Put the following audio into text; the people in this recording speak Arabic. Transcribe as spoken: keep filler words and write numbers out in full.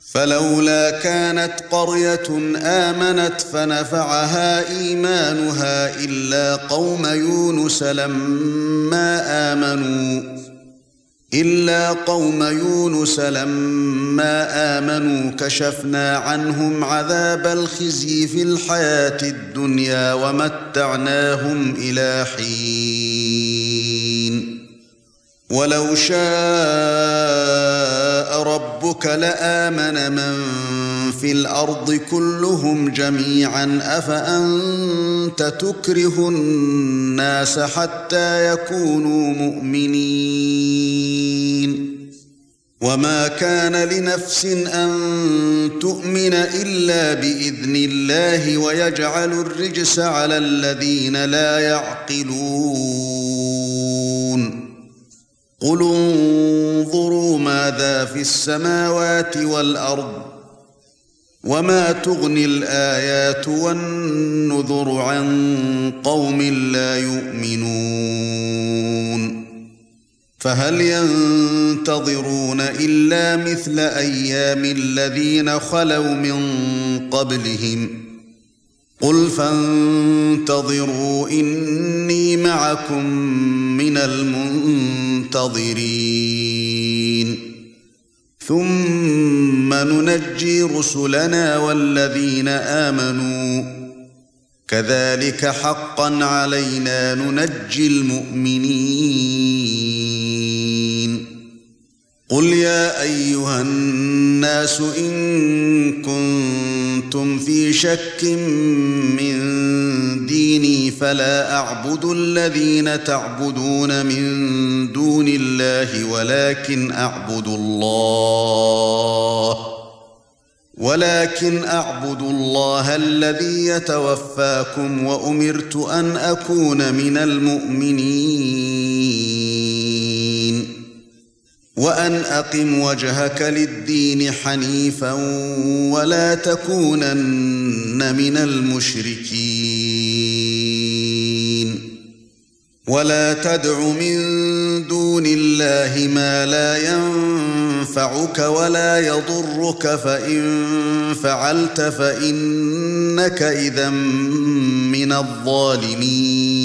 فلولا كانت قرية آمنت فنفعها إيمانها إلا قوم يونس لما آمنوا إلا قوم يونس لما آمنوا كشفنا عنهم عذاب الخزي في الحياة الدنيا ومتعناهم إلى حين ولو شاء ربك لآمن من في الأرض كلهم جميعا أفأنت تكره الناس حتى يكونوا مؤمنين وما كان لنفس أن تؤمن إلا بإذن الله ويجعل الرجس على الذين لا يعقلون قل انظروا ماذا في السماوات والأرض وما تغني الآيات والنذر عن قوم لا يؤمنون فهل ينتظرون إلا مثل أيام الذين خلوا من قبلهم قل فانتظروا إني معكم من المنتظرين ثم ننجي رسلنا والذين آمنوا كذلك حقا علينا ننجي المؤمنين قل يا أيها الناس إن كنتم في شك من ديني فلا أعبد الذين تعبدون من دون الله ولكن أعبد الله ولكن أعبد الله الذي يتوفاكم وأمرت أن أكون من المؤمنين وأن أقم وجهك للدين حنيفا ولا تكونن من المشركين ولا تدع من دون الله ما لا ينفعك ولا يضرك فإن فعلت فإنك إذا من الظالمين